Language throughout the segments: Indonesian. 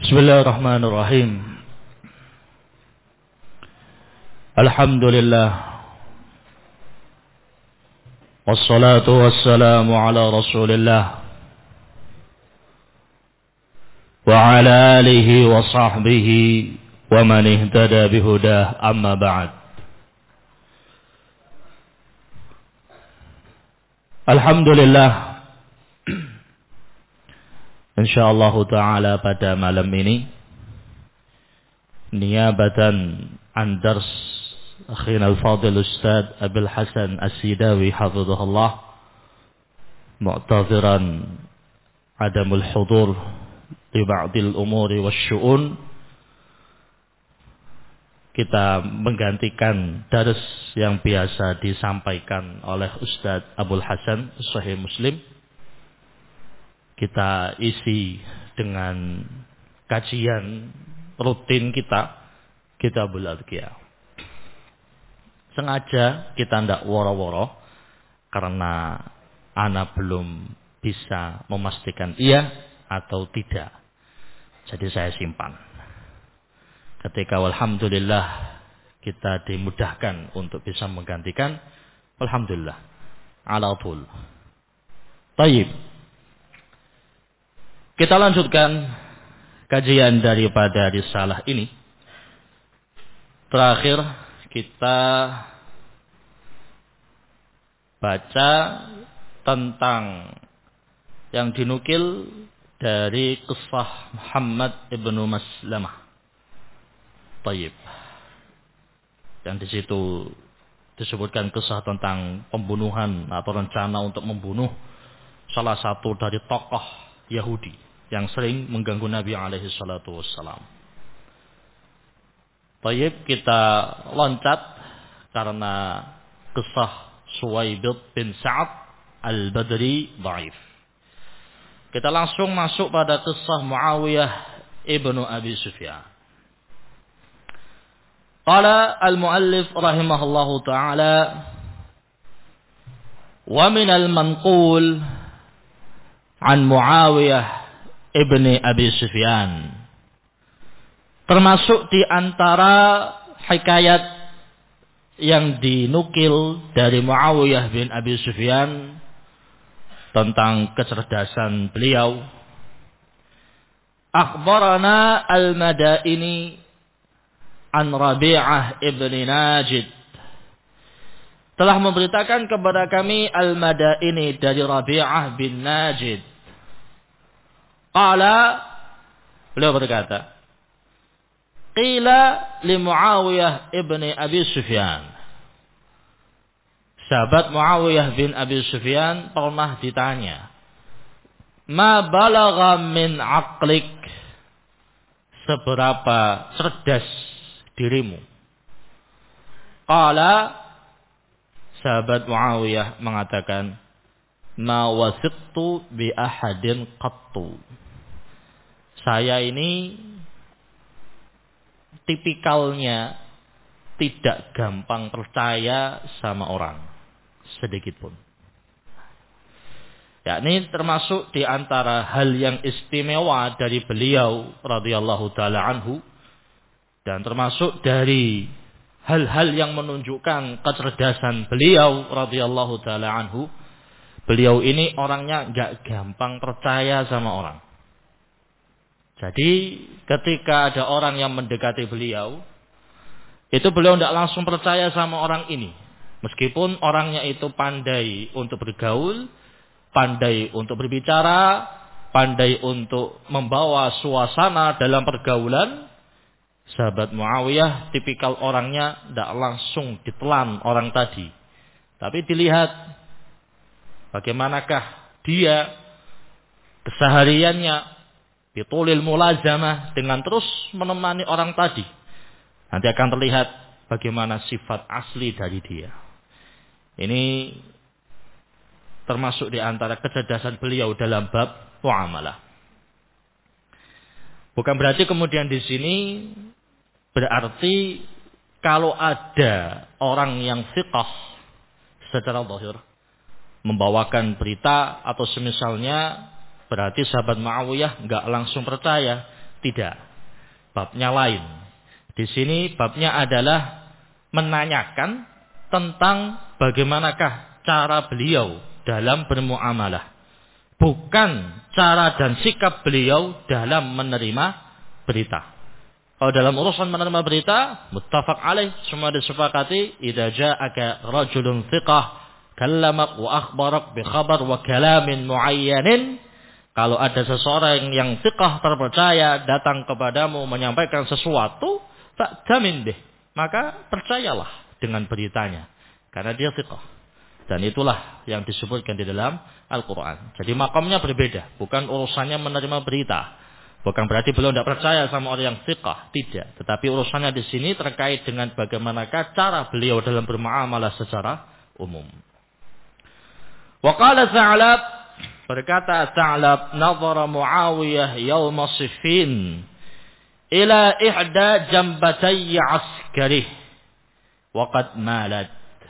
Bismillahirrahmanirrahim. Alhamdulillah. Wassalatu wassalamu ala Rasulillah wa ala alihi wa sahbihi wa man ihtada bihudah, amma ba'd. Alhamdulillah. InsyaAllah ta'ala pada malam ini, niyabatan an dars akhina al-fadil Ustaz Abil Hasan As-Sidawi hafizahullah, mu'taziran adamul hudur li ba'dil umuri wasyu'un, kita menggantikan dars yang biasa disampaikan oleh Ustaz Abul Hasan Sahih Muslim. Kita isi dengan kajian rutin kita, Kitabul Adhkiyah. Sengaja kita tidak woro-woro karena ana belum bisa memastikan iya atau tidak. Jadi saya simpan. Ketika alhamdulillah kita dimudahkan untuk bisa menggantikan, alhamdulillah ala tul. Baik. Kita lanjutkan kajian daripada risalah ini. Terakhir kita baca tentang yang dinukil dari kisah Muhammad ibnu Maslamah. Tayyib. Yang di situ disebutkan kisah tentang pembunuhan atau rencana untuk membunuh salah satu dari tokoh Yahudi yang sering mengganggu Nabi alaihi salatu wassalam. Baik, kita loncat karena kisah Suwaibid bin Sa'ad al-Badri dhaif. Kita langsung masuk pada kisah Muawiyah ibnu Abi Sufyan. Qala al-muallif rahimahullahu ta'ala, wa min al-manqul an Muawiyah ibni Abi Sufyan, termasuk di antara hikayat yang dinukil dari Muawiyah bin Abi Sufyan tentang kecerdasan beliau. Akhbarana al-Madaini an Rabi'ah ibni Najid, telah memberitakan kepada kami al-Madaini dari Rabi'ah bin Najid. Qala, beliau berkata, qila li Muawiyah ibni Abi Sufyan, sahabat Muawiyah bin Abi Sufyan pernah ditanya, ma balagha min aqlik, seberapa cerdas dirimu? Qala, sahabat Muawiyah mengatakan, ma wasiqtu bi ahadin qattu, saya ini tipikalnya tidak gampang percaya sama orang sedikit pun. Ya, ini termasuk di antara hal yang istimewa dari beliau radhiyallahu taala anhu, dan termasuk dari hal-hal yang menunjukkan kecerdasan beliau radhiyallahu taala anhu. Beliau ini orangnya enggak gampang percaya sama orang. Jadi ketika ada orang yang mendekati beliau, itu beliau tidak langsung percaya sama orang ini. Meskipun orangnya itu pandai untuk bergaul, pandai untuk berbicara, pandai untuk membawa suasana dalam pergaulan, sahabat Muawiyah tipikal orangnya tidak langsung ditelan orang tadi. Tapi dilihat bagaimanakah dia kesehariannya, bitulil mulazamah, dengan terus menemani orang tadi. Nanti akan terlihat bagaimana sifat asli dari dia. Ini termasuk di antara kecerdasan beliau dalam bab muamalah. Bukan berarti kemudian di sini berarti kalau ada orang yang fiqh secara zahir membawakan berita atau semisalnya, berarti sahabat Muawiyah enggak langsung percaya. Tidak. Babnya lain. Di sini babnya adalah menanyakan tentang bagaimanakah cara beliau dalam bermuamalah. Bukan cara dan sikap beliau dalam menerima berita. Kalau dalam urusan menerima berita, muttafaq alaih, semua disepakati, idza ja'aka rajulun thiqah kallamak wa akhbarak bi khabar wa kalamin muayyanin. Kalau ada seseorang yang thiqah terpercaya datang kepadamu menyampaikan sesuatu, fa'tamin bih, maka percayalah dengan beritanya karena dia thiqah. Dan itulah yang disebutkan di dalam Al-Qur'an. Jadi makamnya berbeda, bukan urusannya menerima berita. Bukan berarti beliau tidak percaya sama orang yang thiqah, tidak. Tetapi urusannya di sini terkait dengan bagaimanakah cara beliau dalam bermuamalah secara umum. Wa qala Tha'lab, berkata Tha'lab, nazara Muawiyah yawma Siffin ila ihda jambatayya askarih wa qad malat.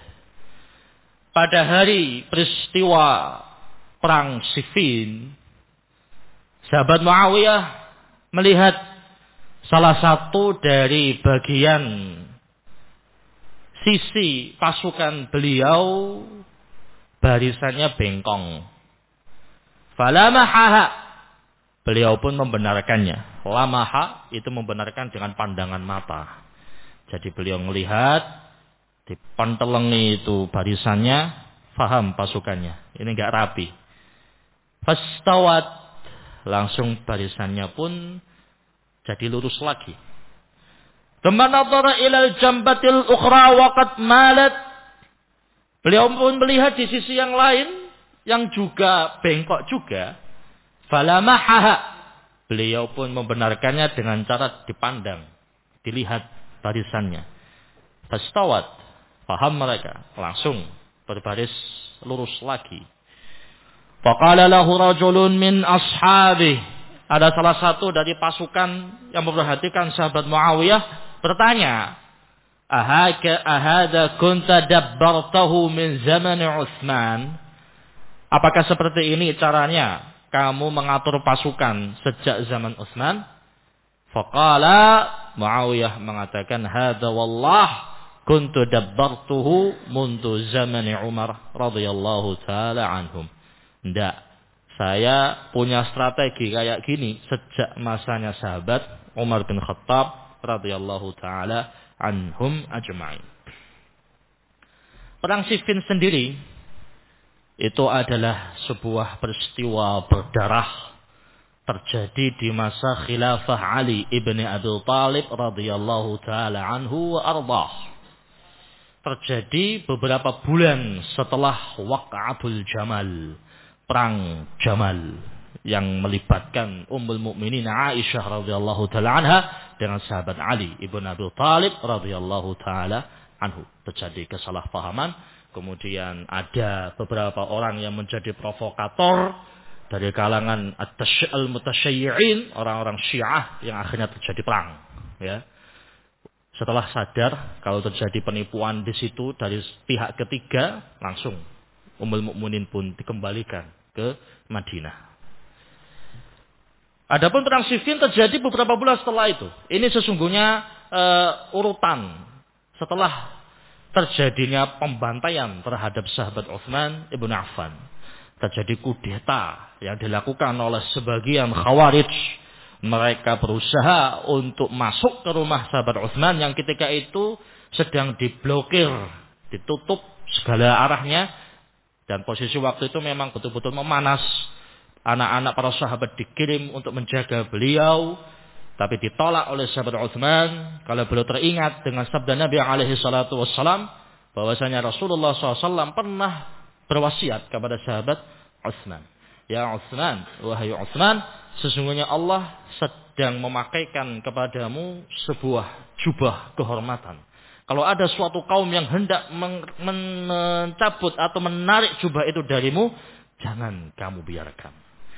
Pada hari peristiwa perang Siffin, sahabat Muawiyah melihat salah satu dari bagian sisi pasukan beliau barisannya bengkong. Falamahaha, beliau pun membenarkannya. Lamaha itu membenarkan dengan pandangan mata. Jadi beliau melihat di pantelengi itu barisannya, faham pasukannya. Ini enggak rapi. Fastawat, langsung barisannya pun jadi lurus lagi. Thumma nadhara ila al-jambatil ukhra wa qad malat. Beliau pun melihat di sisi yang lain yang juga bengkok juga. Falamahaha, beliau pun membenarkannya dengan cara dipandang, dilihat barisannya. Fastawat, paham mereka, langsung berbaris lurus lagi. Faqala lahu rajulun min ashabih. Ada salah satu dari pasukan yang memperhatikan sahabat Muawiyah bertanya, ahada kunta dabbartahu min zaman Utsman? Apakah seperti ini caranya kamu mengatur pasukan sejak zaman Utsman? Faqala, Muawiyah mengatakan, hada wallah kuntu dabbartuhu mundu zaman Umar radhiyallahu taala anhum. Tidak, saya punya strategi kayak gini sejak masanya sahabat Umar bin Khattab radhiyallahu taala anhum ajma'in. Perang Siffin sendiri itu adalah sebuah peristiwa berdarah terjadi di masa khilafah Ali ibn Abi Thalib radhiyallahu taala anhu wa ardhah. Terjadi beberapa bulan setelah Waqa'atul Jamal, perang Jamal yang melibatkan Ummul Mukminin Aisyah radhiyallahu taala anha dengan sahabat Ali ibn Abi Thalib radhiyallahu taala anhu. Terjadi kesalahpahaman, kemudian ada beberapa orang yang menjadi provokator dari kalangan al-mutasyayyi'in, orang-orang Syiah, yang akhirnya terjadi perang, ya. Setelah sadar kalau terjadi penipuan di situ dari pihak ketiga, langsung Ummul Mukminin pun dikembalikan ke Madinah. Adapun perang Siffin terjadi beberapa bulan setelah itu. Ini sesungguhnya urutan setelah terjadinya pembantaian terhadap sahabat Utsman ibn Affan. Terjadi kudeta yang dilakukan oleh sebagian Khawarij. Mereka berusaha untuk masuk ke rumah sahabat Utsman yang ketika itu sedang diblokir, ditutup segala arahnya. Dan posisi waktu itu memang betul-betul memanas. Anak-anak para sahabat dikirim untuk menjaga beliau. Tapi ditolak oleh sahabat Utsman. Kalau beliau teringat dengan sabda Nabi SAW. Bahwasanya Rasulullah SAW pernah berwasiat kepada sahabat Utsman. Ya Utsman, wahai Utsman, sesungguhnya Allah sedang memakaikan kepadamu sebuah jubah kehormatan. Kalau ada suatu kaum yang hendak mencabut atau menarik jubah itu darimu, jangan kamu biarkan.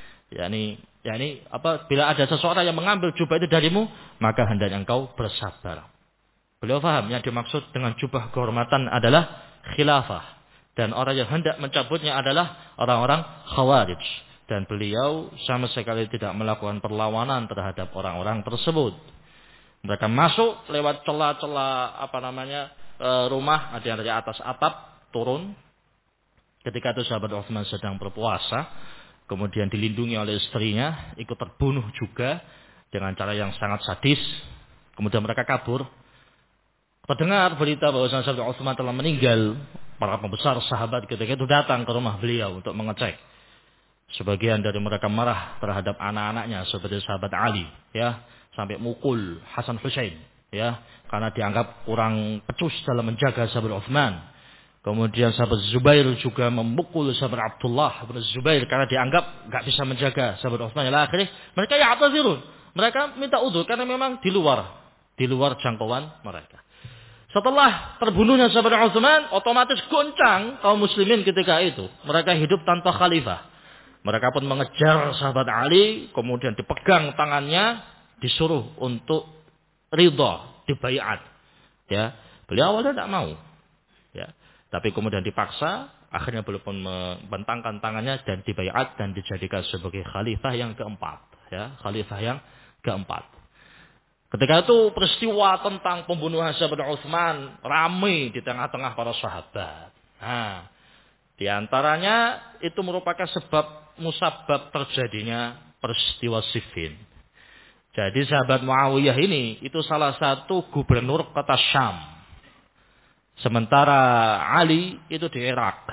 Bila ada seseorang yang mengambil jubah itu darimu, maka hendaknya engkau bersabar. Beliau faham yang dimaksud dengan jubah kehormatan adalah khilafah. Dan orang yang hendak mencabutnya adalah orang-orang Khawarij. Dan beliau sama sekali tidak melakukan perlawanan terhadap orang-orang tersebut. Mereka masuk lewat celah-celah rumah, ada yang dari atas atap turun. Ketika itu sahabat Utsman sedang berpuasa, kemudian dilindungi oleh istrinya, ikut terbunuh juga dengan cara yang sangat sadis. Kemudian mereka kabur. Terdengar berita bahwa sahabat Utsman telah meninggal. Para pembesar sahabat ketika itu datang ke rumah beliau untuk mengecek. Sebagian dari mereka marah terhadap anak-anaknya seperti sahabat Ali, ya, sampai mukul Hasan Hussein, ya, karena dianggap kurang pecus dalam menjaga sahabat Utsman. Kemudian sahabat Zubair juga memukul sahabat Abdullah bin Zubair karena dianggap enggak bisa menjaga sahabat Utsman. Akhirnya mereka ya'tazirun. Mereka minta udzur karena memang di luar jangkauan mereka. Setelah terbunuhnya sahabat Utsman, otomatis goncang kaum muslimin ketika itu. Mereka hidup tanpa khalifah. Mereka pun mengejar sahabat Ali, kemudian dipegang tangannya, disuruh untuk ridha, dibaiat. Ya, beliau awalnya tidak mau. Ya, tapi kemudian dipaksa, akhirnya beliau pun membentangkan tangannya dan dibaiat dan dijadikan sebagai khalifah yang keempat. Ya, khalifah yang keempat. Ketika itu peristiwa tentang pembunuhan sahabat Utsman ramai di tengah-tengah para sahabat. Nah, di antaranya itu merupakan musabab terjadinya peristiwa Siffin. Jadi sahabat Muawiyah ini itu salah satu gubernur kota Syam. Sementara Ali itu di Irak.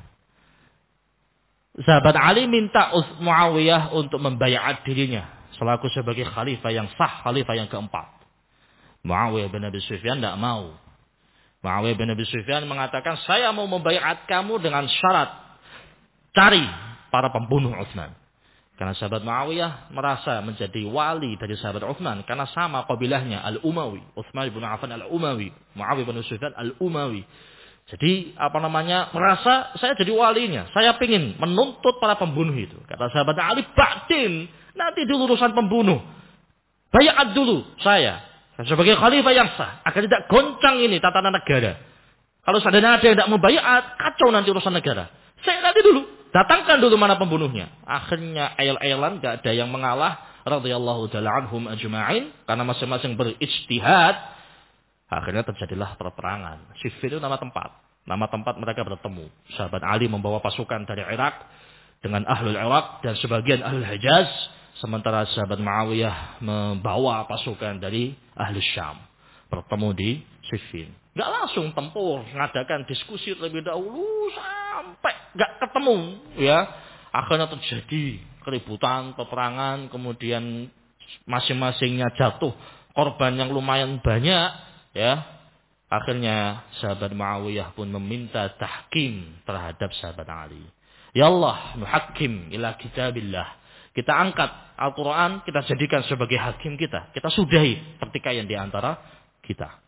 Sahabat Ali minta Muawiyah untuk membayar dirinya selaku sebagai khalifah yang sah, khalifah yang keempat. Muawiyah bin Abi Sufyan tidak mau. Muawiyah bin Abi Sufyan mengatakan, saya mau membayar kamu dengan syarat cari para pembunuh Utsman. Karena sahabat Muawiyah merasa menjadi wali dari sahabat Utsman karena sama kabilahnya Al-Umawi, Utsman bin Affan Al-Umawi, Muawiyah bin Sufyan Al-Umawi. Jadi merasa saya jadi walinya, saya ingin menuntut para pembunuh itu. Kata sahabat Ali, ba'din, nanti dulu urusan pembunuh. Bayat dulu saya sebagai khalifah yang sah agar tidak goncang ini tatanan negara. Kalau seandainya ada yang tidak membayat, kacau nanti urusan negara. Saya nanti dulu. Datangkan dulu mana pembunuhnya. Akhirnya ayal-ayalan gak ada yang mengalah. Radhiyallahu ta'ala anhum ajma'in. Karena masing-masing berijtihad. Akhirnya terjadilah peperangan. Siffin itu nama tempat. Nama tempat mereka bertemu. Sahabat Ali membawa pasukan dari Irak. Dengan ahlul Irak dan sebagian ahlul Hijaz. Sementara sahabat Muawiyah membawa pasukan dari ahlul Syam. Bertemu di Siffin. Gak langsung tempur, ngadakan diskusi terlebih dahulu sampai gak ketemu, ya. Akhirnya terjadi keributan, peperangan, kemudian masing-masingnya jatuh korban yang lumayan banyak, ya. Akhirnya sahabat Muawiyah pun meminta tahkim terhadap sahabat Ali. Ya Allah, nuhakim ila kitabillah. Kita angkat Al-Quran, kita jadikan sebagai hakim kita. Kita sudahi pertikaian di antara kita.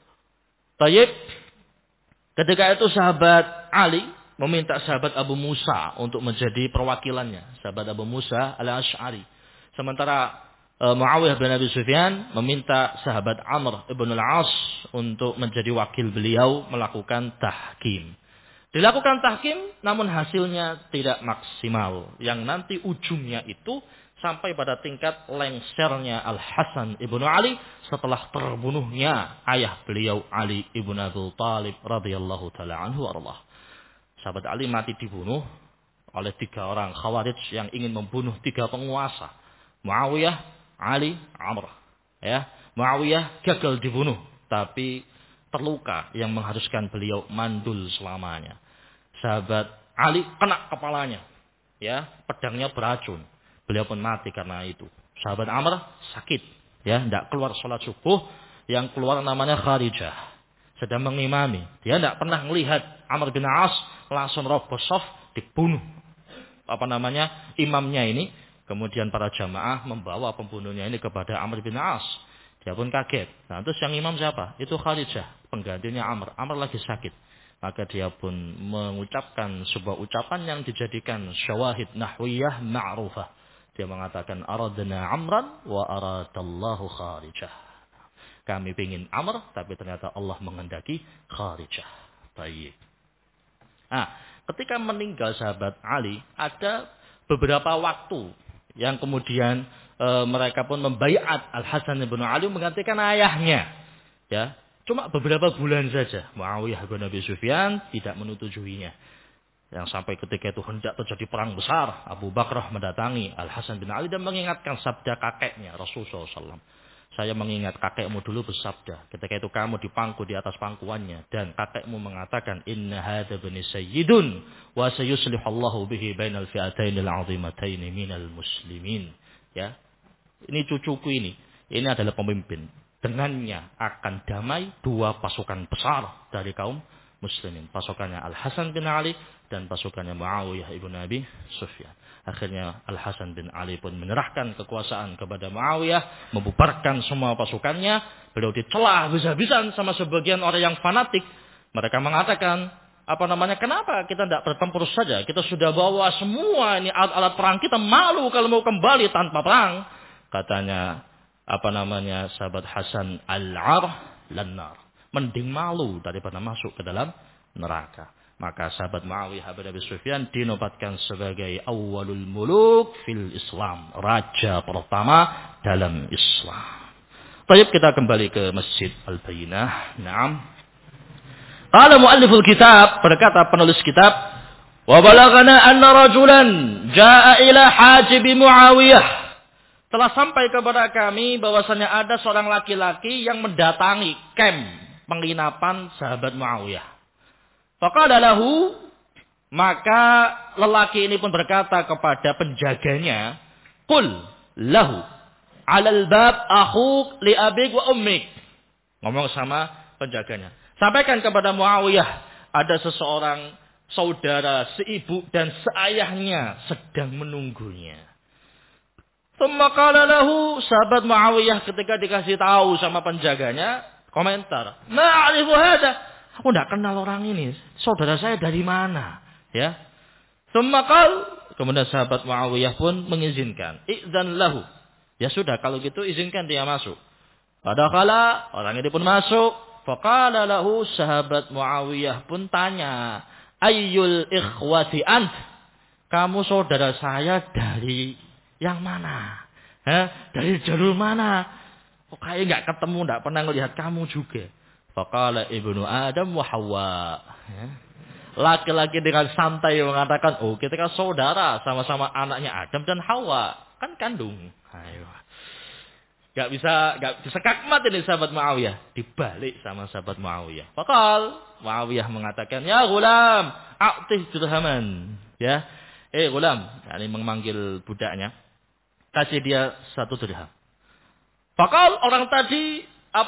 Tayyib, ketika itu sahabat Ali meminta sahabat Abu Musa untuk menjadi perwakilannya. Sahabat Abu Musa al-Ash'ari. Sementara Muawiyah bin Abi Sufyan meminta sahabat Amr ibn al-As untuk menjadi wakil beliau melakukan tahkim. Dilakukan tahkim namun hasilnya tidak maksimal. Yang nanti ujungnya itu sampai pada tingkat lengsernya Al-Hasan ibnu Ali setelah terbunuhnya ayah beliau Ali ibnu Abi Thalib radhiyallahu taala anhu warḍah. Sahabat Ali mati dibunuh oleh 3 orang Khawarij yang ingin membunuh 3 penguasa. Muawiyah, Ali, Amr. Ya, Muawiyah gagal dibunuh tapi terluka yang mengharuskan beliau mandul selamanya. Sahabat Ali kena kepalanya. Ya, pedangnya beracun. Beliau pun mati karena itu. Sahabat Amr sakit, ya, tidak keluar sholat subuh, yang keluar namanya Kharijah, sedang mengimami. Dia tidak pernah melihat Amr bin As langsung roboh shaf, dibunuh. Imamnya ini. Kemudian para jamaah membawa pembunuhnya ini kepada Amr bin As. Dia pun kaget. Nah, terus yang imam siapa? Itu Kharijah, penggantinya Amr. Amr lagi sakit. Maka dia pun mengucapkan sebuah ucapan yang dijadikan syawahid nahwiyah ma'rufah. Dia mengatakan aradna Amran wa aradallahu Kharijah. Kami ingin Amr tapi ternyata Allah menghendaki Kharijah. Baik. Nah, ketika meninggal sahabat Ali ada beberapa waktu yang kemudian mereka pun membaiat Al-Hasan bin Ali menggantikan ayahnya. Ya, cuma beberapa bulan saja Muawiyah bin Abi Sufyan tidak menyutujuinya. Yang sampai ketika itu hendak terjadi perang besar, Abu Bakrah mendatangi Al-Hasan bin Ali dan mengingatkan sabda kakeknya Rasulullah SAW. Saya mengingat kakekmu dulu bersabda, ketika itu kamu dipangku di atas pangkuannya dan kakekmu mengatakan inna hadza bani sayyidun wa sayuslihallahu bihi bainal fi'atainil 'azimataini minal muslimin. Ya. Ini cucuku ini adalah pemimpin. Dengannya akan damai dua pasukan besar dari kaum muslimin. Pasukannya Al-Hasan bin Ali dan pasukannya Muawiyah ibn Abi Sufyan. Akhirnya Al-Hasan bin Ali pun menyerahkan kekuasaan kepada Muawiyah, membubarkan semua pasukannya. Beliau dicela habis-habisan sama sebagian orang yang fanatik. Mereka mengatakan, kenapa kita tidak bertempur saja? Kita sudah bawa semua ini alat perang, kita malu kalau mau kembali tanpa perang. Katanya, sahabat Hasan al-ar lannar. Mending malu daripada masuk ke dalam neraka. Maka sahabat Muawiyah bin Abi Sufyan dinobatkan sebagai awwalul muluk fil Islam. Raja pertama dalam Islam. Baik, kita kembali ke Masjid Al-Bayyinah. Naam. Qala mualliful kitab, berkata penulis kitab, wa balaghana anna rajulan jaa ila hajib Muawiyah. Telah sampai kepada kami bahwasanya ada seorang laki-laki yang mendatangi kamp penginapan sahabat Muawiyah. Faqala lahu, maka lelaki ini pun berkata kepada penjaganya, qul lahu alal bab akhuk li abik wa ummik. Ngomong sama penjaganya, sampaikan kepada Muawiyah ada seseorang saudara seibu dan seayahnya sedang menunggunya. Thumma qala lahu, sahabat Muawiyah ketika dikasih tahu sama penjaganya, komentar, ma'arifu hada, aku tidak kenal orang ini, saudara saya dari mana? Ya. Thumma qala, kemudian sahabat Muawiyah pun mengizinkan, idzan lahu. Ya sudah, kalau gitu izinkan dia masuk. Padahal orang ini pun masuk. Faqala lahu, sahabat Muawiyah pun tanya, ayyul ikhwati ant? Kamu saudara saya dari yang mana? Dari jalur mana? Kok kayak nggak ketemu, nggak pernah melihat kamu juga. Faqala ibnu Adam wa Hawa. Laki-laki dengan santai mengatakan, oh kita kan saudara, sama-sama anaknya Adam dan Hawa, kan kandung. Ayo. Gak bisa kakmat ini sahabat Muawiyah. Dibalik sama sahabat Muawiyah. Faqal Muawiyah mengatakan, ya gulam, a'tih dirhaman. Ya, gulam, ini memanggil budaknya. Kasih dia 1 dirham. Faqal orang tadi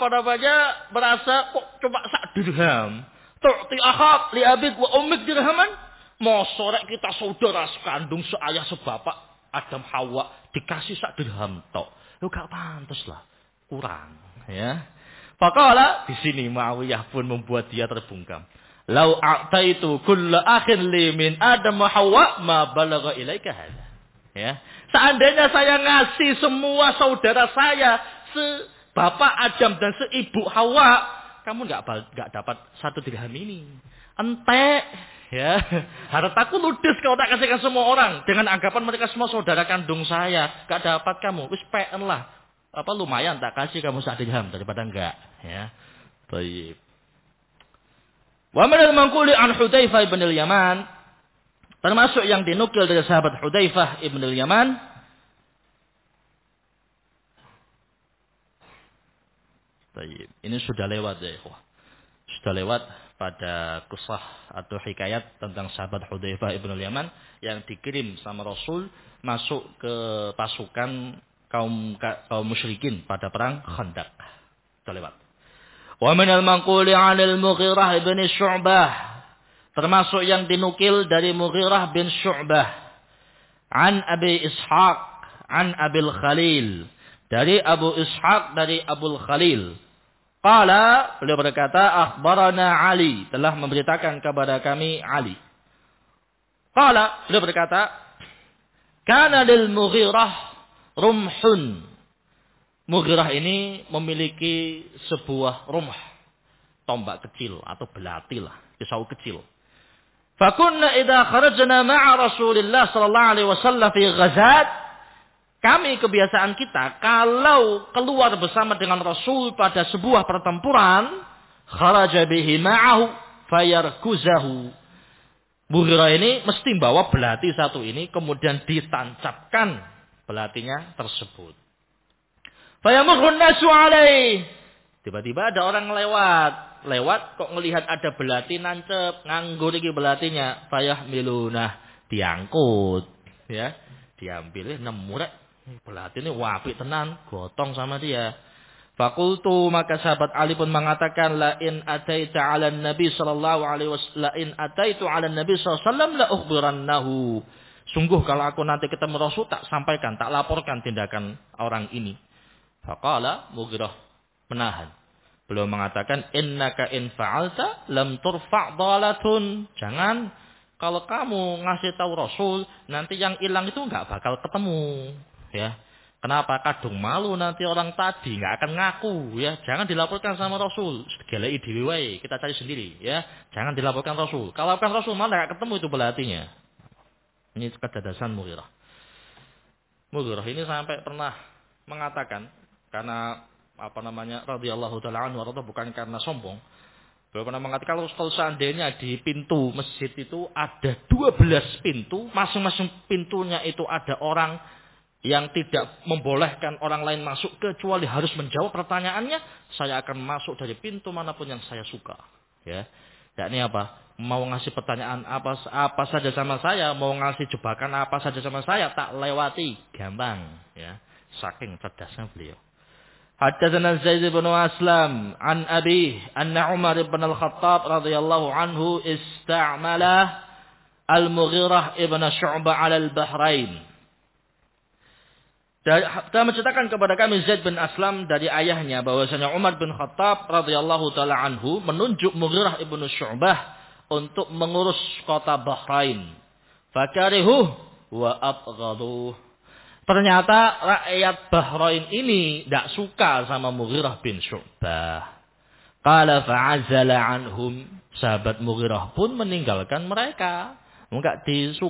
merasa kok cuma 1 dirham. Tu'ti akhak li abik wa ummik dirhaman. Mosorek kita saudara sekandung, seayah sebapak Adam Hawa dikasih 1 dirham tok. Lu gak pantas lah, kurang. Ya. Faqala di sini Muawiyah pun membuat dia terbungkam. Lau a'taitu kulla akhin li min Adam wa Hawa ma balagha ilaika hadza. Ya. Seandainya saya ngasih semua saudara saya, sebapak Adam dan seibu Hawa, kamu nggak dapat 1 dirham ini. Entek, ya. Hartaku ludes kalau tak kasihkan semua orang dengan anggapan mereka semua saudara kandung saya. Nggak dapat kamu, wis peen lah. Lumayan tak kasih kamu 1 dirham daripada enggak, ya. Baik. Wa min al-manquli an Hudzaifah bin al-Yaman, termasuk yang dinukil dari sahabat Hudzaifah ibn al-Yaman. Baik, ini sudah lewat ya, ikhwah. Sudah lewat pada kisah atau hikayat tentang sahabat Hudzaifah ibn al-Yaman yang dikirim sama Rasul masuk ke pasukan kaum musyrikin pada perang Khandaq. Sudah lewat. Wa min al-manquli 'an al-Mughirah ibn Syu'bah, termasuk yang dinukil dari Mughirah bin Syu'bah, an Abi Ishaq, an Abil Khalil, dari Abu Ishaq, dari Abul Khalil. Qala, beliau berkata, akhbarana Ali, telah memberitakan kepada kami Ali. Qala, beliau berkata, kana lil Mughirah rumhun. Mughirah ini memiliki sebuah rumah, tombak kecil atau belati lah, pisau kecil. Fakunna idza kharajna ma'a Rasulillah sallallahu alaihi wasallam fi ghazat. Kami kebiasaan kita kalau keluar bersama dengan Rasul pada sebuah pertempuran, kharaja bihi ma'ahu fayarkuzahu. Mughirah ini mesti bawa belati satu ini kemudian ditancapkan belatinya tersebut. Fayamurrun nasu alaih. Tiba-tiba ada orang lewat kok ngelihat ada belati nancep, nganggur iki belatinya, fayahmilunah, diangkut, ya, diambil nemu rek belati ini apik tenan, gotong sama dia. Fakultu, maka sahabat Ali pun mengatakan, la in ataita 'ala Nabi sallallahu alaihi wasallam, la in ataitu 'ala Nabi sallallahu alaihi wasallam la ukhbirannahu. Sungguh kalau aku nanti ketemu Rasul tak sampaikan, tak laporkan tindakan orang ini. Faqala, Mughirah menahan. Beliau mengatakan, innaka in fa'alta lam turfa' dhalatun. Jangan, kalau kamu ngasih tahu Rasul, nanti yang hilang itu enggak bakal ketemu. Ya. Kenapa? Kadung malu nanti orang tadi enggak akan ngaku, ya. Jangan dilaporkan sama Rasul. Geleki dhewe wae, kita cari sendiri, ya. Jangan dilaporkan Rasul. Kalau laporkan Rasul malah enggak ketemu itu belatinya. Ini kedadasan Mughirah. Mughirah ini sampai pernah mengatakan, karena radhiyallahu taala anhu, bukan karena sombong. Beliau pernah mengatakan kalau seandainya di pintu masjid itu ada 12 pintu, masing-masing pintunya itu ada orang yang tidak membolehkan orang lain masuk kecuali harus menjawab pertanyaannya, saya akan masuk dari pintu manapun yang saya suka. Ya. Yakni apa? Mau ngasih pertanyaan apa saja sama saya, mau ngasih jebakan apa saja sama saya, tak lewati, gampang, ya. Saking cerdasnya beliau. Haddatsana Zaid bin Aslam an Abi anna Umar bin Al-Khattab radhiyallahu anhu ista'mala Al-Mughirah ibn Syu'bah 'ala al-Bahrain. Dia menceritakan kepada kami Zaid bin Aslam dari ayahnya bahwasanya Umar bin Khattab radhiyallahu taala anhu menunjuk Mughirah ibn Syu'bah untuk mengurus kota Bahrain. Fakarihuh wa abghaduh. Ternyata rakyat Bahrain ini tidak suka sama Mughirah bin Syu'bah. Qala fa'azala anhum. Sahabat Mughirah pun meninggalkan mereka. Enggak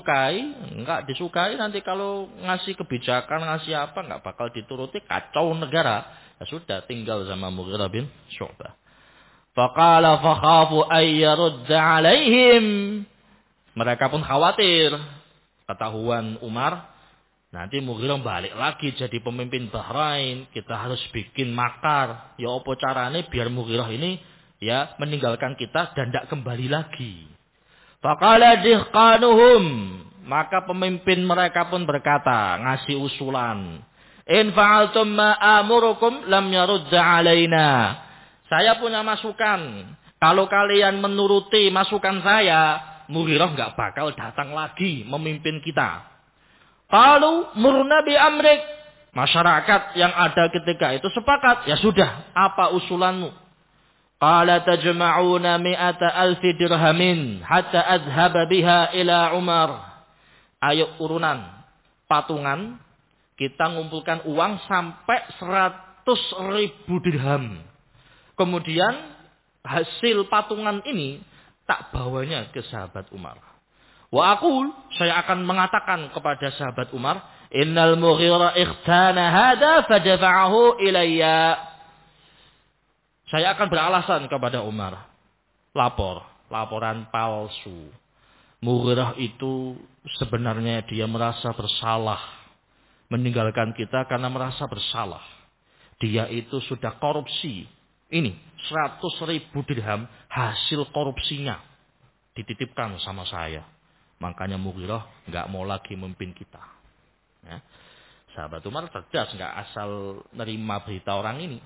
disukai nanti kalau ngasih kebijakan, ngasih apa, enggak bakal dituruti, kacau negara. Ya sudah, tinggal sama Mughirah bin Syu'bah. Faqala fakhafu ayyarudda alaihim. Mereka pun khawatir. Ketahuan Umar, nanti Mughirah balik lagi jadi pemimpin Bahrain. Kita harus bikin makar. Ya apa caranya biar Mughirah ini ya meninggalkan kita dan tidak kembali lagi. Faqala dihqanuhum. Maka pemimpin mereka pun berkata, ngasih usulan. In fa'altum ma amurukum lam yarudda alaina. Saya punya masukan. Kalau kalian menuruti masukan saya, Mughirah enggak bakal datang lagi memimpin kita. Qalu murna bi amrik. Masyarakat yang ada ketika itu sepakat. Ya sudah, apa usulanmu? Qala tajma'una 100,000 dirhamin hatta adhhaba biha ila Umar. Ayo urunan, patungan, kita ngumpulkan uang sampai 100,000 dirham. Kemudian hasil patungan ini tak bawanya ke sahabat Umar. Wa aqul, saya akan mengatakan kepada sahabat Umar, innal Mughirah ikhtana hada fadafa'ahu ilayya. Saya akan beralasan kepada Umar. Laporan palsu. Mughirah itu sebenarnya dia merasa bersalah. Meninggalkan kita karena merasa bersalah. Dia itu sudah korupsi. Ini 100,000 dirham hasil korupsinya. Dititipkan sama saya. Makanya Mughirah enggak mau lagi memimpin kita. Ya. Sahabat Umar cerdas, enggak asal nerima berita orang ini.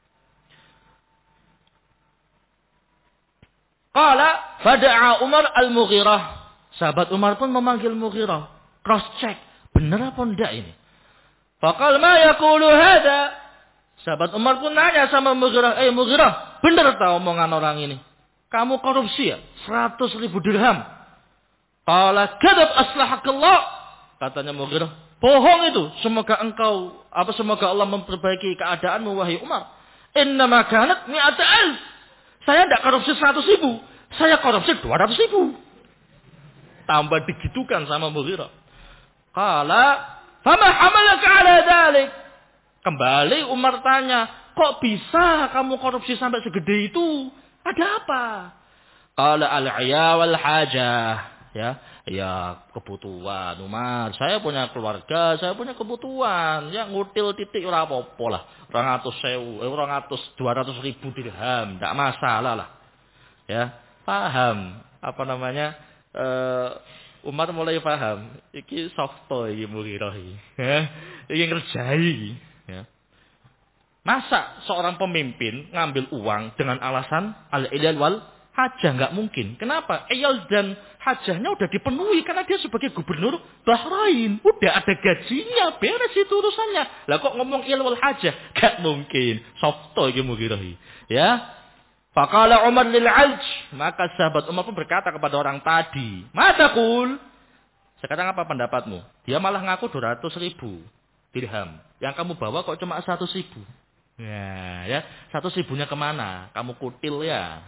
Qala fada'a Umar al-Mughirah. Sahabat Umar pun memanggil Mughirah. Cross check. Benar apa enggak ini? Faqal ma yaqulu hada. Sahabat Umar pun nanya sama Mughirah. Mughirah, benar tak omongan orang ini? Kamu korupsi ya? 100,000 dirham. Qala kadzab aslahakallah. Katanya Mughirah, bohong itu. Semoga Allah memperbaiki keadaanmu wahai Umar. Innama kanat 100,000. Saya tidak korupsi 100,000. Saya korupsi 200,000. Tambah digitukan sama Mughirah. Qala, "Fama hamalaka 'ala dzalik?" Kembali Umar tanya, "Kok bisa kamu korupsi sampai segede itu? Ada apa?" Qala al-'iya wal hajah. Ya kebutuhan Umar. Saya punya keluarga, saya punya kebutuhan. Ya ngutil titik ora apa-apa lah. 200 ribu dirham, enggak masalah lah. Ya, paham apa namanya? Umar mulai paham. Iki softo iki Mughirah iki. Iki ngerjai. Ya. Masa seorang pemimpin ngambil uang dengan alasan al-ilal wal hajah? Nggak mungkin. Kenapa? Iyal dan hajahnya udah dipenuhi karena dia sebagai gubernur Bahrain. Udah ada gajinya, beres itu urusannya. Lah kok ngomong ilal wal hajah? Nggak mungkin. Softo iki Mughirah. Ya. Faqala Umar lil alj. Maka sahabat Umar pun berkata kepada orang tadi, "Madakul?" Sekarang apa pendapatmu? Dia malah ngaku 200 ribu dirham. Yang kamu bawa kok cuma 100 ribu. Ya, 100 ribunya kemana? Kamu kutil ya.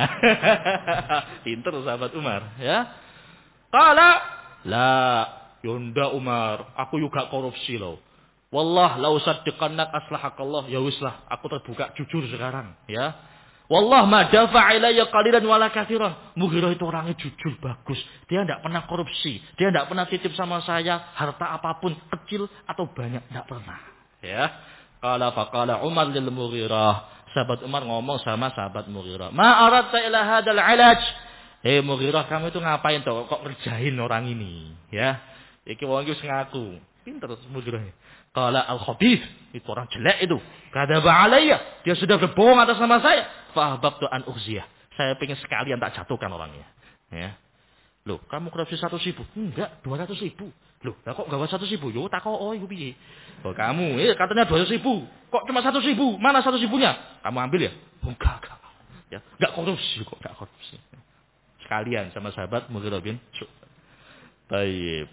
Pinter sahabat Umar. Ya. Qala, la yunda Umar, aku juga korupsi loh. Wallah, lau saddiqannak aslahakallah. Ya wislah, aku terbuka jujur sekarang. Ya. Wallah ma dafa'a ilayya qalilan wala katsiran. Mughirah itu orangnya jujur bagus. Dia tidak pernah korupsi. Dia tidak pernah titip sama saya harta apapun, kecil atau banyak, tidak pernah. Ya. Faqala Umar lil Mughirah. Sahabat Umar ngomong sama sahabat Mughirah, "Ma aradta ila hadzal 'ilaj?" Mughirah, kamu itu ngapain toh kok ngerjain orang ini? Ya. Iki wong iki ngaku. Pinter Mughirah. Qala al-khabith, itu orang jelek itu. Kadzaba alayya, dia sudah berbohong atas nama saya. Fa ahbabtu an ughziyah. Saya pengen sekalian tak jatuhkan orangnya. Ya. Loh, kamu korupsi 100 ribu? Enggak, 200 ribu. Loh, lah kok gawa 100 ribu? Yo tak kok iku piye? Oh, kamu katanya 200 ribu. Kok cuma 100 ribu? Mana 100 ribunya? Kamu ambil ya? Enggak. Ya, enggak korupsi kok, enggak korupsi. Sekalian sama sahabat Mughirah bin Syu'bah. Baik.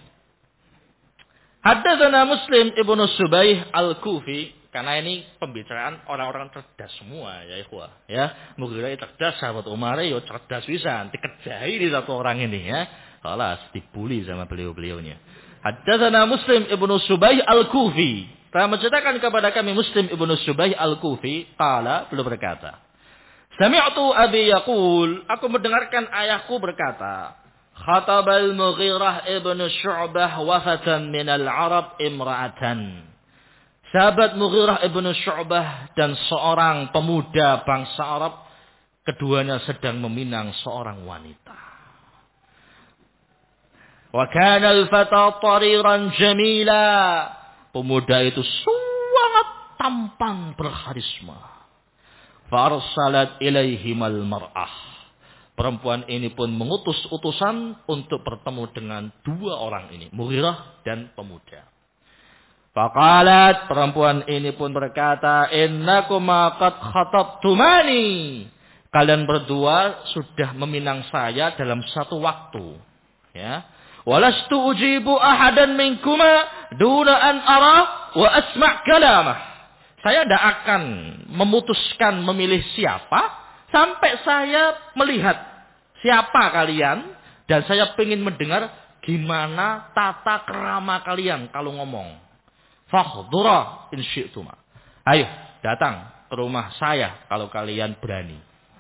Haddatsana Muslim ibnu Subaih al-Kufi, karena ini pembicaraan orang-orang cerdas semua ya ikhwah. Ya, Mughirah cerdas, sahabat Umar yo cerdas pisan, dikerjai di satu orang ini ya. Kelas dibully sama beliau-beliaunya. Haddatsana Muslim ibnu Subaih al-Kufi. Telah menceritakan kepada kami Muslim ibnu Subaih al-Kufi, qala, beliau berkata, "Sami'tu abi yaqul," aku mendengarkan ayahku berkata, "Khatabal Mughirah ibn Syu'bah wafatan minal Arab imra'atan." Sahabat Mughirah ibn Syu'bah dan seorang pemuda bangsa Arab, keduanya sedang meminang seorang wanita. Wa kana al-fata tariran jamila. Pemuda itu sangat tampan berkarisma. Fa arsalat ilaihimal mar'ah. Perempuan ini pun mengutus utusan untuk bertemu dengan dua orang ini, Mughirah dan pemuda. Faqalat, perempuan ini pun berkata, "Innakuma qad khatabtumani." Kalian berdua sudah meminang saya dalam satu waktu. Ya. Walastu ujibu ahadan minkuma duna an ara wa asma' kalamah. Saya tidak akan memutuskan memilih siapa sampai saya melihat siapa kalian dan saya ingin mendengar gimana tata kerama kalian kalau ngomong. Fahdura in syi'tuma. Ayo datang ke rumah saya kalau kalian berani.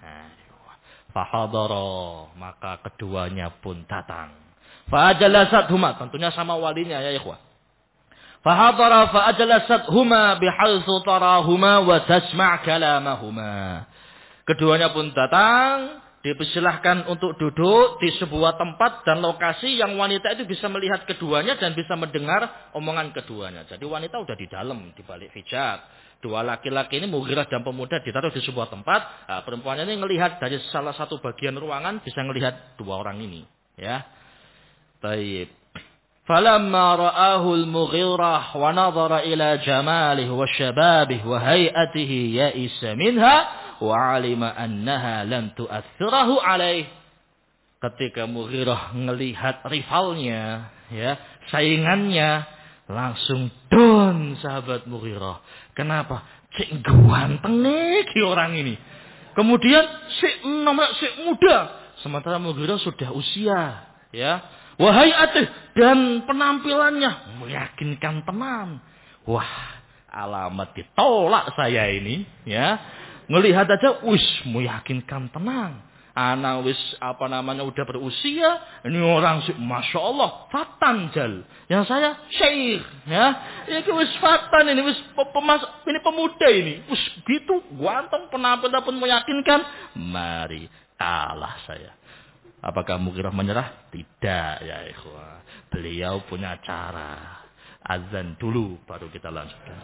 Fahadara, maka keduanya pun datang. Fa'ajalasathuma, tentunya sama walinya ya ikhwah. Fahadara fa'ajalasathuma bihaitsu tarahuma wa tasma' kalamahuma. Keduanya pun datang, dipersilahkan untuk duduk di sebuah tempat dan lokasi yang wanita itu bisa melihat keduanya dan bisa mendengar omongan keduanya. Jadi wanita udah di dalam, di balik hijab. Dua laki-laki ini Mughirah dan pemuda ditaruh di sebuah tempat. Nah, perempuannya ini ngelihat dari salah satu bagian ruangan bisa ngelihat dua orang ini. Ya. Baik. Falamma ra'ahu al-Mughirah wa nadhara ila jamalihi wa shababihi wa hay'atihi ya'isa minha wa 'alima annaha lan tu'athirahu 'alaihi. Ketika Mughirah ngelihat rivalnya, ya, saingannya, langsung down sahabat Mughirah. Kenapa? Cek ganteng nih orang ini. Kemudian si muda, sementara Mughirah sudah usia, ya. wa hay'atih, dan penampilannya meyakinkan tenan. Wah, alamat ditolak saya ini, ya. Ngelihat aja meyakinkan tenan. Anak udah berusia, ini orang masya Allah fatan jal. Yang saya syekh, ya. Ini fatan ini ini pemuda ini. Gitu ganteng, penampilan pun meyakinkan. Mari kalah saya. Apakah Mughirah menyerah? Tidak ya ikhwah. Beliau punya cara. Azan dulu baru kita lanjutkan.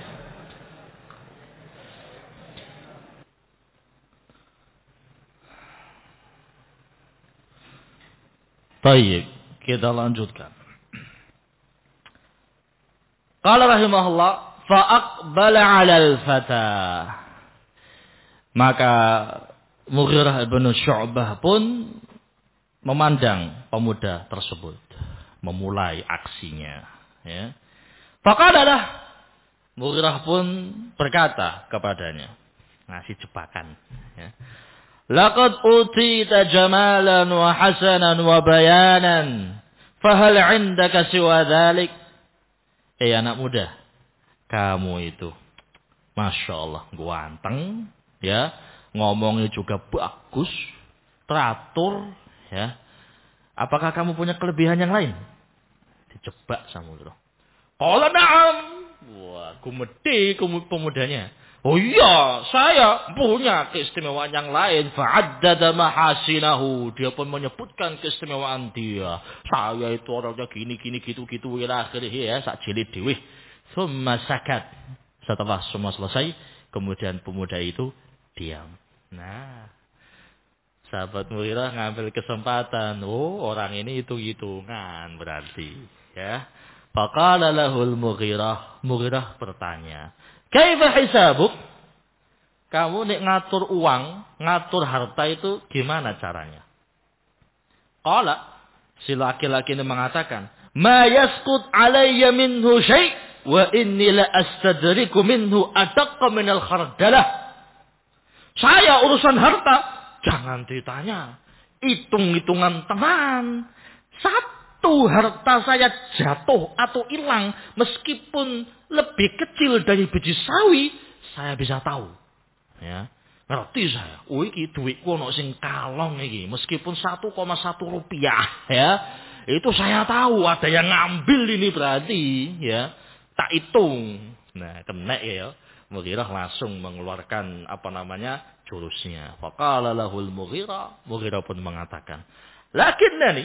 Baik, kita lanjutkan. Qala rahimahullah, fa'aqbala 'alal fata. Maka Mughirah bin Syu'bah pun memandang pemuda tersebut, memulai aksinya, ya. Faqalalah, Mughirah pun berkata kepadanya, ngasih jebakan, ya. Laqad utita jamalan wa hasanan wa bayanan, fahal 'indaka siwa dzalik? Anak muda, kamu itu masya Allah ganteng, ya, ngomongnya juga bagus, teratur, ya. Apakah kamu punya kelebihan yang lain? Dijebak sama Mughirah. Qala na'am. Wah, gumedhe pemudanya. Oh iya, saya punya keistimewaan yang lain. Fa'addada mahasinahu. Dia pun menyebutkan keistimewaan dia. Saya itu orangnya gini, gitu. Ila akhirnya ya, sak jilid dewe. Summa sakat. Setelah semua selesai, kemudian pemuda itu diam. Nah, sahabat Mughirah ngambil kesempatan. Oh, orang ini hitung-hitungan berarti. Ya. Faqala lahul Mughirah. Mughirah bertanya. Kaifa hisabuk? Kamu nek ngatur uang, ngatur harta itu gimana caranya? Qala, si laki-laki ini mengatakan, ma yaskut alayya minhu syai' wa inni la astadriku minhu adaqqa minal khardalah. Saya urusan harta, jangan ditanya. Hitung-hitungan teman. Satu harta saya jatuh atau hilang, meskipun lebih kecil dari biji sawi, saya bisa tahu. Ya, ngerti saya. Iki duitku ono sing kalong iki, meskipun 1,1 rupiah, ya. Itu saya tahu ada yang ngambil ini berarti, ya. Tak hitung. Nah, kena ya. Mughirah langsung mengeluarkan jurusnya. Faqala lahul Mughirah. Mughirah pun mengatakan, lakinnani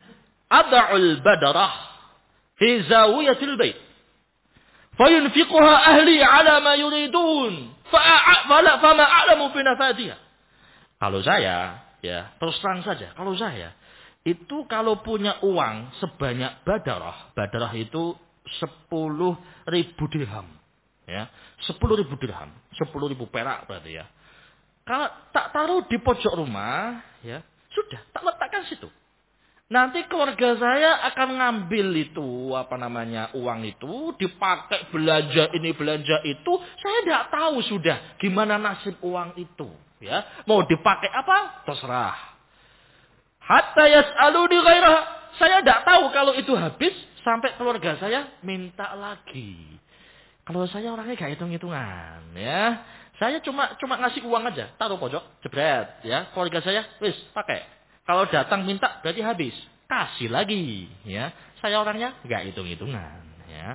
ad'ul badarah fi zawiyatil bait. Fayunfiquha ahli ala ma yuridun. Fama a'lamu binafadiha. Kalau saya, ya, terus terang saja, kalau saya itu kalau punya uang sebanyak badarah itu 10.000 dirham, ya, 10.000 dirham, 10.000 perak berarti ya. Kalau tak taruh di pojok rumah, ya, sudah tak letakkan situ. Nanti keluarga saya akan ngambil itu uang itu dipakai belanja ini belanja itu, saya tidak tahu sudah gimana nasib uang itu, ya. Mau dipakai apa terserah. Hatta yas'aluni ghairah, saya tidak tahu kalau itu habis sampai keluarga saya minta lagi. Kalau saya orangnya gak hitung-hitungan, ya. Saya cuma ngasih uang aja, taruh pojok, jebret, ya. Keluarga saya wis pakai. Kalau datang minta berarti habis. Kasih lagi, ya. Saya orangnya enggak hitung-hitungan, ya.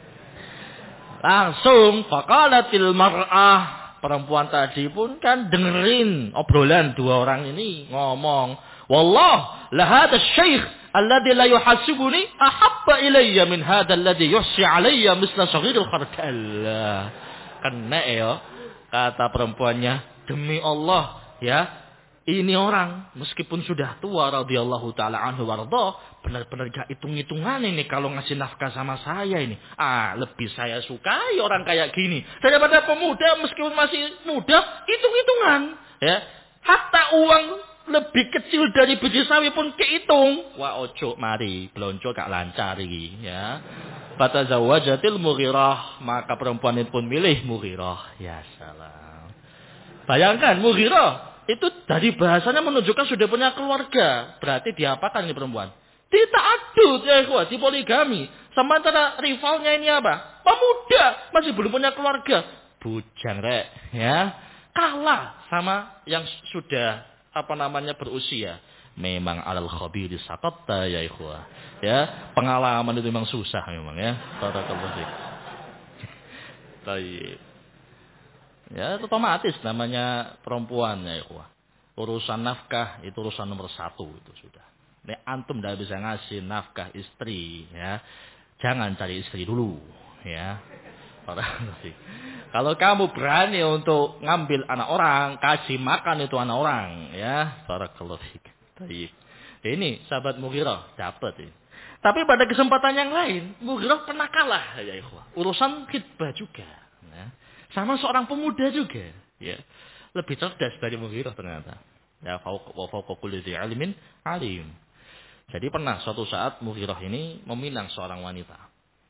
Langsung faqalatil mar'ah, perempuan tadi pun kan dengerin obrolan dua orang ini ngomong, wallah la hadha syekh alladhi la yuhasibuni ahabba ilayya min hadha alladhi yuhsi alayya misla saghiril khardal. Kena ya, kata perempuannya, demi Allah, ya. Ini orang meskipun sudah tua radhiyallahu taala anhu warda, benar-benar gak hitung-hitungan ini kalau ngasih nafkah sama saya ini. Lebih saya sukai orang kayak gini daripada pemuda meskipun masih muda hitung-hitungan, ya. Hatta uang lebih kecil dari biji sawi pun kehitung. Wah, ojo mari blonjo gak lancar iki, ya. Fatazawwajatil Mughirah, maka perempuan itu pun milih Mughirah. Ya salam. Bayangkan Mughirah itu dari bahasanya menunjukkan sudah punya keluarga. Berarti diapakan ini perempuan? Dita'adud ya ikhwah, di poligami. Sementara rivalnya ini apa? Pemuda, masih belum punya keluarga. Bujang rek, ya. Kalah sama yang sudah berusia. Memang alal khabiri saqatta ya ikhwah. Ya, pengalaman itu memang susah memang ya. Barakallahu fiik. Baik. Ya, otomatis namanya perempuan ya ikhwah. Urusan nafkah itu urusan nomor 1 itu sudah. Nek antum tidak bisa ngasih nafkah istri, ya, jangan cari istri dulu, ya. Kalau kamu berani untuk ngambil anak orang, kasih makan itu anak orang, ya. Barakallahu fiik. Baik. Ini sahabat Mughirah dapat ini. Tapi pada kesempatan yang lain, Mughirah pernah kalah, ya ikhwah. Urusan khitbah juga, ya. Sama seorang pemuda juga, ya. Lebih cerdas dari Mughirah ternyata. Ya, fauqa kulli dzi ilmin alim. Jadi pernah suatu saat Mughirah ini meminang seorang wanita.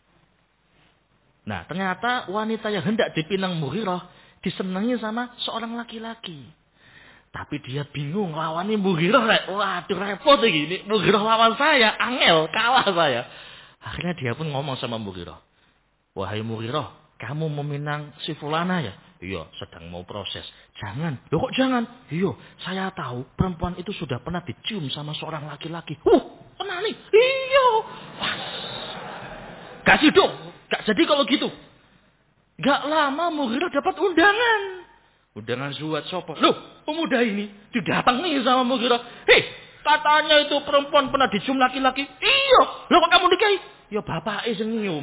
Nah, ternyata wanita yang hendak dipinang Mughirah disenangi sama seorang laki-laki. Tapi dia bingung lawannya Mughirah. Waduh repot ini. Mughirah lawan saya, angel, kalah saya. Akhirnya dia pun ngomong sama Mughirah. Wahai Mughirah, kamu meminang si fulana ya? Iya, sedang mau proses. Jangan. Loh kok jangan? Iya, saya tahu perempuan itu sudah pernah dicium sama seorang laki-laki. Pernah nih? Iya. Wah. Kasih dong. Gak jadi kalau gitu. Gak lama Mughirah dapat undangan. Undangan zuwat sopo. Loh, pemuda ini didatangi sama Mughirah. Hei, katanya itu perempuan pernah dicium laki-laki. Iya. Loh kok kamu nikahi? Ya bapaknya sing nyium.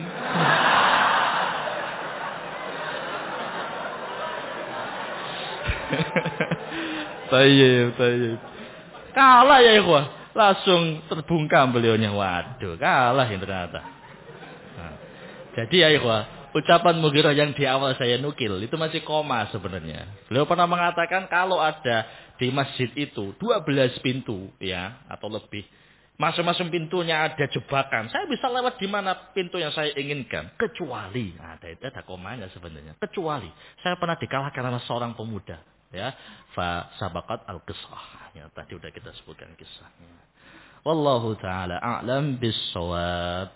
Tayyib. Kalah ya ikhwah. Langsung terbungkam beliaunya. Waduh, kalah yang ternyata. Nah, jadi ya ikhwah, ucapan Mughirah yang di awal saya nukil itu masih koma sebenarnya. Beliau pernah mengatakan kalau ada di masjid itu 12 pintu ya atau lebih. Masing-masing pintunya ada jebakan. Saya bisa lewat di mana pintu yang saya inginkan. Kecuali, ada komanya sebenarnya. Kecuali, saya pernah dikalahkan oleh seorang pemuda. Ya, fa sabaqat al-qisah. Ya, tadi udah kita sebutkan kisahnya. Wallahu taala a'lam bis-shawab.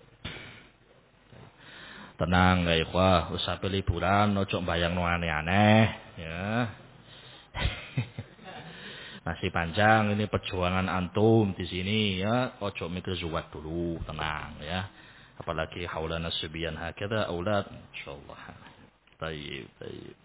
Tenang ya ikhwah, usah liburan, ojo mbayangno aneh-aneh, ya. Masih panjang ini perjuangan antum di sini ya, ojo mikir zuwat dulu, tenang ya. Apalagi haulana subyan hakada aulad insyaallah. Baik.